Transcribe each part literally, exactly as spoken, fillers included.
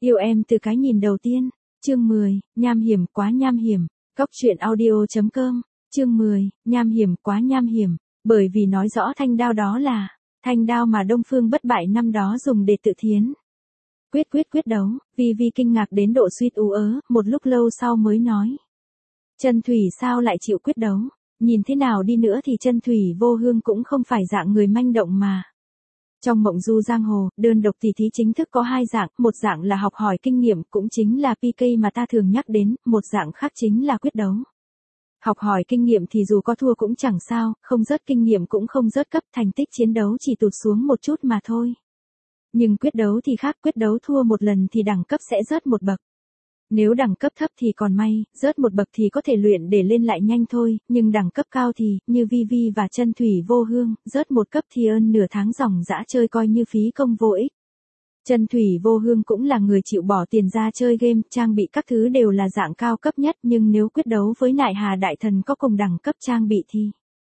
Yêu em từ cái nhìn đầu tiên. Chương mười, nham hiểm quá nham hiểm. Cóc truyện audio chấm com. Chương mười, nham hiểm quá nham hiểm. Bởi vì nói rõ thanh đao đó là thanh đao mà Đông Phương Bất Bại năm đó dùng để tự thiến. Quyết quyết quyết đấu, Vi Vi kinh ngạc đến độ suýt ú ớ, một lúc lâu sau mới nói. Chân Thủy sao lại chịu quyết đấu, nhìn thế nào đi nữa thì Chân Thủy Vô Hương cũng không phải dạng người manh động mà. Trong mộng du giang hồ, đơn độc tỷ thí chính thức có hai dạng, một dạng là học hỏi kinh nghiệm cũng chính là pê ca mà ta thường nhắc đến, một dạng khác chính là quyết đấu. Học hỏi kinh nghiệm thì dù có thua cũng chẳng sao, không rớt kinh nghiệm cũng không rớt cấp, thành tích chiến đấu chỉ tụt xuống một chút mà thôi. Nhưng quyết đấu thì khác, quyết đấu thua một lần thì đẳng cấp sẽ rớt một bậc. Nếu đẳng cấp thấp thì còn may, rớt một bậc thì có thể luyện để lên lại nhanh thôi, nhưng đẳng cấp cao thì, như Vi Vi và Chân Thủy Vô Hương, rớt một cấp thì ơn nửa tháng ròng rã chơi coi như phí công vô ích. Chân Thủy Vô Hương cũng là người chịu bỏ tiền ra chơi game, trang bị các thứ đều là dạng cao cấp nhất, nhưng nếu quyết đấu với Nại Hà Đại Thần có cùng đẳng cấp trang bị thì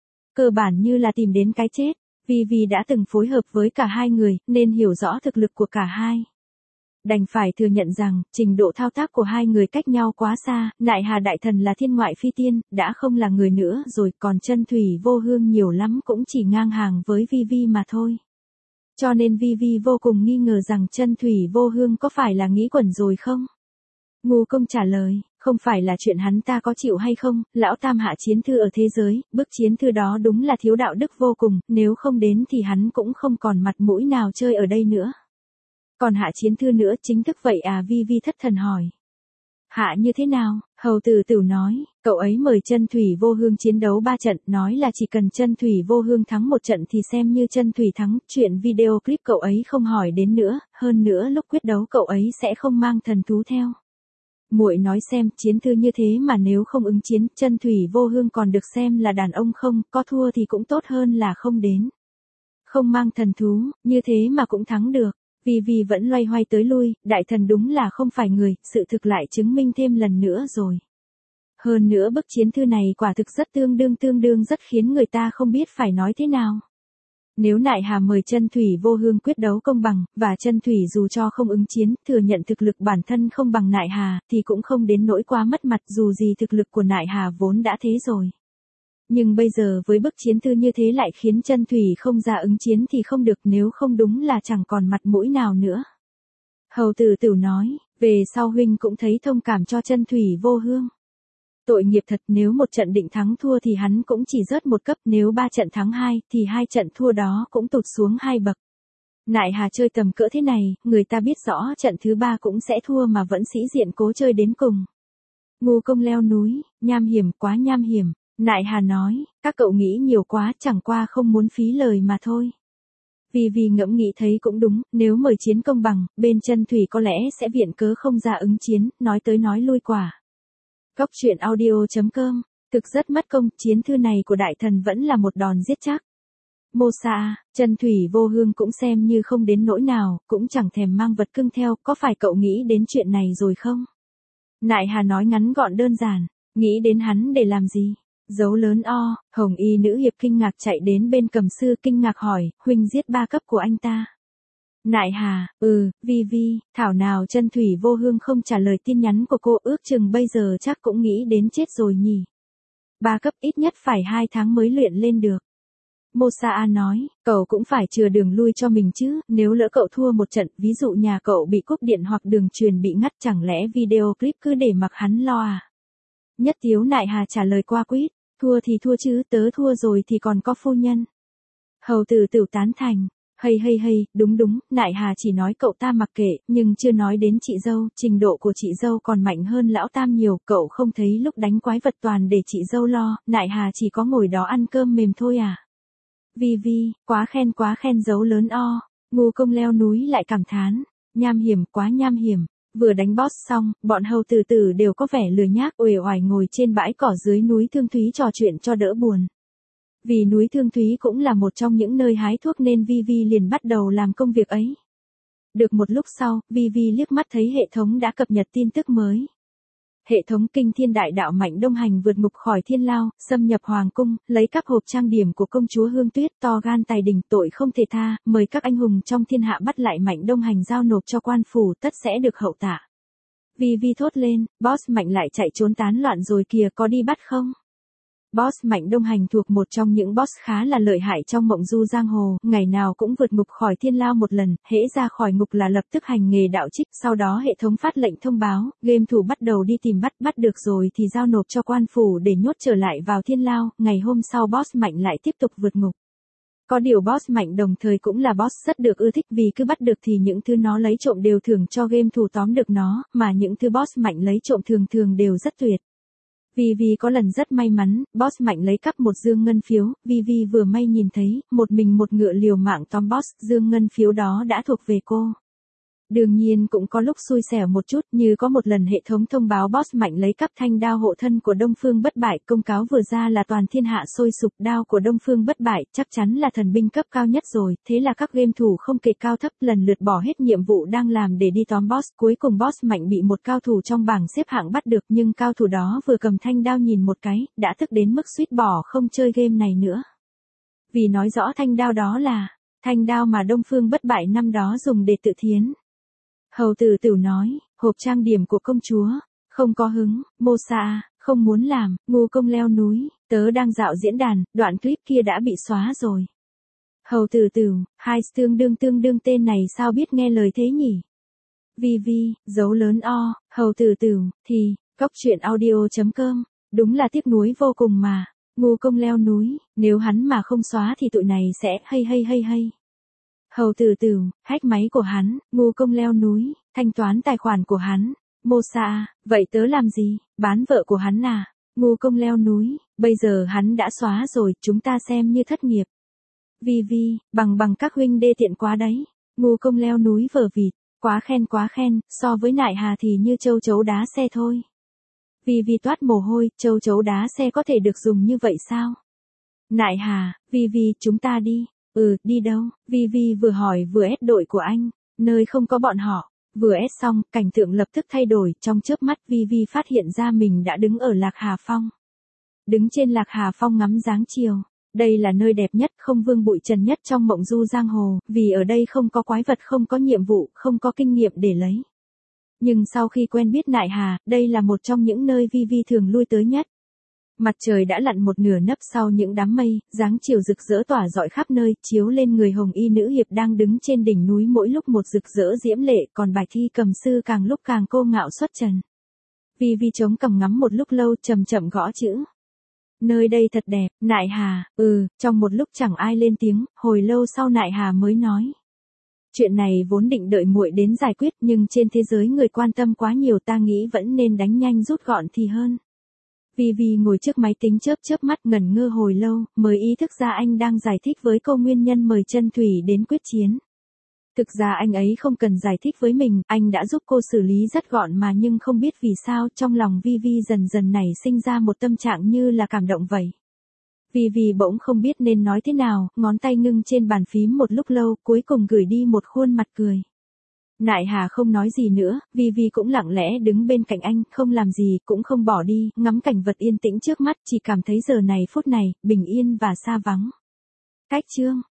cơ bản như là tìm đến cái chết. Vi Vi đã từng phối hợp với cả hai người, nên hiểu rõ thực lực của cả hai. Đành phải thừa nhận rằng, trình độ thao tác của hai người cách nhau quá xa, Nại Hà Đại Thần là thiên ngoại phi tiên, đã không là người nữa rồi, còn Chân Thủy Vô Hương nhiều lắm cũng chỉ ngang hàng với Vi Vi mà thôi. Cho nên Vi Vi vô cùng nghi ngờ rằng Chân Thủy Vô Hương có phải là nghĩ quẩn rồi không? Ngô Công trả lời, không phải là chuyện hắn ta có chịu hay không, lão tam hạ chiến thư ở thế giới, bức chiến thư đó đúng là thiếu đạo đức vô cùng, nếu không đến thì hắn cũng không còn mặt mũi nào chơi ở đây nữa. Còn hạ chiến thư nữa chính thức vậy à? Vi Vi thất thần hỏi. Hạ như thế nào? Hầu Tử Tửu nói, cậu ấy mời Chân Thủy Vô Hương chiến đấu ba trận, nói là chỉ cần Chân Thủy Vô Hương thắng một trận thì xem như Chân Thủy thắng, chuyện video clip cậu ấy không hỏi đến nữa, hơn nữa lúc quyết đấu cậu ấy sẽ không mang thần thú theo. Muội nói xem, chiến thư như thế mà nếu không ứng chiến, Chân Thủy Vô Hương còn được xem là đàn ông không, có thua thì cũng tốt hơn là không đến. Không mang thần thú, như thế mà cũng thắng được. Vi Vi vẫn loay hoay tới lui, đại thần đúng là không phải người, sự thực lại chứng minh thêm lần nữa rồi. Hơn nữa bức chiến thư này quả thực rất tương đương tương đương rất khiến người ta không biết phải nói thế nào. Nếu Nại Hà mời Chân Thủy Vô Hương quyết đấu công bằng, và Chân Thủy dù cho không ứng chiến, thừa nhận thực lực bản thân không bằng Nại Hà, thì cũng không đến nỗi quá mất mặt, dù gì thực lực của Nại Hà vốn đã thế rồi. Nhưng bây giờ với bức chiến thư như thế lại khiến Chân Thủy không ra ứng chiến thì không được, nếu không đúng là chẳng còn mặt mũi nào nữa. Hầu Tử Tửu nói, về sau huynh cũng thấy thông cảm cho Chân Thủy Vô Hương. Tội nghiệp thật, nếu một trận định thắng thua thì hắn cũng chỉ rớt một cấp, nếu ba trận thắng hai thì hai trận thua đó cũng tụt xuống hai bậc. Nại Hà chơi tầm cỡ thế này, người ta biết rõ trận thứ ba cũng sẽ thua mà vẫn sĩ diện cố chơi đến cùng. Ngô Công leo núi, nham hiểm quá nham hiểm. Nại Hà nói, các cậu nghĩ nhiều quá, chẳng qua không muốn phí lời mà thôi. Vi Vi ngẫm nghĩ thấy cũng đúng, nếu mời chiến công bằng, bên Chân Thủy có lẽ sẽ viện cớ không ra ứng chiến, nói tới nói lui quả. Cóc truyện audio chấm com, thực rất mất công, chiến thư này của đại thần vẫn là một đòn giết chắc. Mô Sa, Chân Thủy Vô Hương cũng xem như không đến nỗi nào, cũng chẳng thèm mang vật cưng theo, có phải cậu nghĩ đến chuyện này rồi không? Nại Hà nói ngắn gọn đơn giản, nghĩ đến hắn để làm gì? Dấu lớn O, Hồng Y nữ hiệp kinh ngạc chạy đến bên Cầm Sư kinh ngạc hỏi, huynh giết ba cấp của anh ta. Nại Hà, ừ, Vi Vi, thảo nào Chân Thủy Vô Hương không trả lời tin nhắn của cô, ước chừng bây giờ chắc cũng nghĩ đến chết rồi nhỉ. Ba cấp ít nhất phải hai tháng mới luyện lên được. Mô Sa nói, cậu cũng phải chừa đường lui cho mình chứ, nếu lỡ cậu thua một trận, ví dụ nhà cậu bị cúp điện hoặc đường truyền bị ngắt, chẳng lẽ video clip cứ để mặc hắn lo à? Nhất Tiếu Nại Hà trả lời qua quýt, thua thì thua chứ, tớ thua rồi thì còn có phu nhân. Hầu Tử Tửu tán thành, hay hay hay, đúng đúng, Nại Hà chỉ nói cậu ta mặc kệ, nhưng chưa nói đến chị dâu, trình độ của chị dâu còn mạnh hơn lão tam nhiều, cậu không thấy lúc đánh quái vật toàn để chị dâu lo, Nại Hà chỉ có ngồi đó ăn cơm mềm thôi à. Vi Vi, quá khen quá khen dấu lớn O, Ngô Công leo núi lại cảm thán, nham hiểm quá nham hiểm. Vừa đánh boss xong, bọn Hầu Tử Tử đều có vẻ lười nhác uể oải ngồi trên bãi cỏ dưới núi Thương Thúy trò chuyện cho đỡ buồn. Vì núi Thương Thúy cũng là một trong những nơi hái thuốc nên Vi Vi liền bắt đầu làm công việc ấy. Được một lúc sau, Vi Vi liếc mắt thấy hệ thống đã cập nhật tin tức mới. Hệ thống kinh thiên đại đạo Mạnh Đông Hành vượt ngục khỏi thiên lao, xâm nhập hoàng cung, lấy cắp hộp trang điểm của công chúa Hương Tuyết, to gan tài đình, tội không thể tha, mời các anh hùng trong thiên hạ bắt lại Mạnh Đông Hành giao nộp cho quan phủ, tất sẽ được hậu tạ. Vi Vi thốt lên, boss Mạnh lại chạy trốn tán loạn rồi kìa, có đi bắt không? Boss Mạnh Đông Hành thuộc một trong những boss khá là lợi hại trong mộng du giang hồ, ngày nào cũng vượt ngục khỏi thiên lao một lần, hễ ra khỏi ngục là lập tức hành nghề đạo trích, sau đó hệ thống phát lệnh thông báo, game thủ bắt đầu đi tìm bắt, bắt được rồi thì giao nộp cho quan phủ để nhốt trở lại vào thiên lao, ngày hôm sau boss Mạnh lại tiếp tục vượt ngục. Có điều boss Mạnh đồng thời cũng là boss rất được ưa thích vì cứ bắt được thì những thứ nó lấy trộm đều thưởng cho game thủ tóm được nó, mà những thứ boss Mạnh lấy trộm thường thường đều rất tuyệt. Vì vì có lần rất may mắn, boss Mạnh lấy cắp một dương ngân phiếu, vì vì vừa may nhìn thấy, một mình một ngựa liều mạng tóm boss, dương ngân phiếu đó đã thuộc về cô. Đương nhiên cũng có lúc xui xẻo một chút, như có một lần hệ thống thông báo boss Mạnh lấy cắp thanh đao hộ thân của Đông Phương Bất Bại, công cáo vừa ra là toàn thiên hạ sôi sục, đao của Đông Phương Bất Bại chắc chắn là thần binh cấp cao nhất rồi, thế là các game thủ không kể cao thấp lần lượt bỏ hết nhiệm vụ đang làm để đi tóm boss, cuối cùng boss Mạnh bị một cao thủ trong bảng xếp hạng bắt được, nhưng cao thủ đó vừa cầm thanh đao nhìn một cái, đã tức đến mức suýt bỏ không chơi game này nữa. Vì nói rõ thanh đao đó là thanh đao mà Đông Phương Bất Bại năm đó dùng để tự thiến. Hầu tử Tửu nói, hộp trang điểm của công chúa, không có hứng, mô xa, không muốn làm, ngu công leo núi, tớ đang dạo diễn đàn, đoạn clip kia đã bị xóa rồi. Hầu tử Tửu, hai tương đương tương đương tên này sao biết nghe lời thế nhỉ? Vi Vi, dấu lớn O, hầu tử Tửu, thì, cóc truyện audio chấm com, đúng là tiếc nuối vô cùng mà, ngu công leo núi, nếu hắn mà không xóa thì tụi này sẽ hay hay hay hay. Hầu tử Tửu, hack máy của hắn, ngu công leo núi, thanh toán tài khoản của hắn, mô xa, vậy tớ làm gì, bán vợ của hắn à, ngu công leo núi, bây giờ hắn đã xóa rồi, chúng ta xem như thất nghiệp. Vi Vi, bằng bằng các huynh đê tiện quá đấy, ngu công leo núi vờ vịt, quá khen quá khen, so với Nại Hà thì như châu chấu đá xe thôi. Vi Vi toát mồ hôi, châu chấu đá xe có thể được dùng như vậy sao? Nại Hà, Vi Vi, chúng ta đi. Ừ, đi đâu? Vi Vi vừa hỏi vừa ép đội của anh, nơi không có bọn họ. Vừa ép xong, cảnh tượng lập tức thay đổi, trong chớp mắt Vi Vi phát hiện ra mình đã đứng ở Lạc Hà Phong. Đứng trên Lạc Hà Phong ngắm dáng chiều. Đây là nơi đẹp nhất, không vương bụi trần nhất trong mộng du giang hồ, vì ở đây không có quái vật, không có nhiệm vụ, không có kinh nghiệm để lấy. Nhưng sau khi quen biết Nại Hà, đây là một trong những nơi Vi Vi thường lui tới nhất. Mặt trời đã lặn một nửa nấp sau những đám mây, dáng chiều rực rỡ tỏa rọi khắp nơi, chiếu lên người hồng y nữ hiệp đang đứng trên đỉnh núi mỗi lúc một rực rỡ diễm lệ, còn Bạch Thi cầm sư càng lúc càng cô ngạo xuất trần. Vi Vi chống cằm ngắm một lúc lâu, chậm chậm gõ chữ. Nơi đây thật đẹp, Nại Hà, ừ, trong một lúc chẳng ai lên tiếng, hồi lâu sau Nại Hà mới nói. Chuyện này vốn định đợi muội đến giải quyết, nhưng trên thế giới người quan tâm quá nhiều, ta nghĩ vẫn nên đánh nhanh rút gọn thì hơn. Vi Vi ngồi trước máy tính chớp chớp mắt ngẩn ngơ hồi lâu, mới ý thức ra anh đang giải thích với cô nguyên nhân mời Chân Thủy đến quyết chiến. Thực ra anh ấy không cần giải thích với mình, anh đã giúp cô xử lý rất gọn mà, nhưng không biết vì sao trong lòng Vi Vi dần dần nảy sinh ra một tâm trạng như là cảm động vậy. Vi Vi bỗng không biết nên nói thế nào, ngón tay ngưng trên bàn phím một lúc lâu, cuối cùng gửi đi một khuôn mặt cười. Nại Hà không nói gì nữa, Vi Vi cũng lặng lẽ đứng bên cạnh anh, không làm gì, cũng không bỏ đi, ngắm cảnh vật yên tĩnh trước mắt, chỉ cảm thấy giờ này phút này, bình yên và xa vắng. Cách chương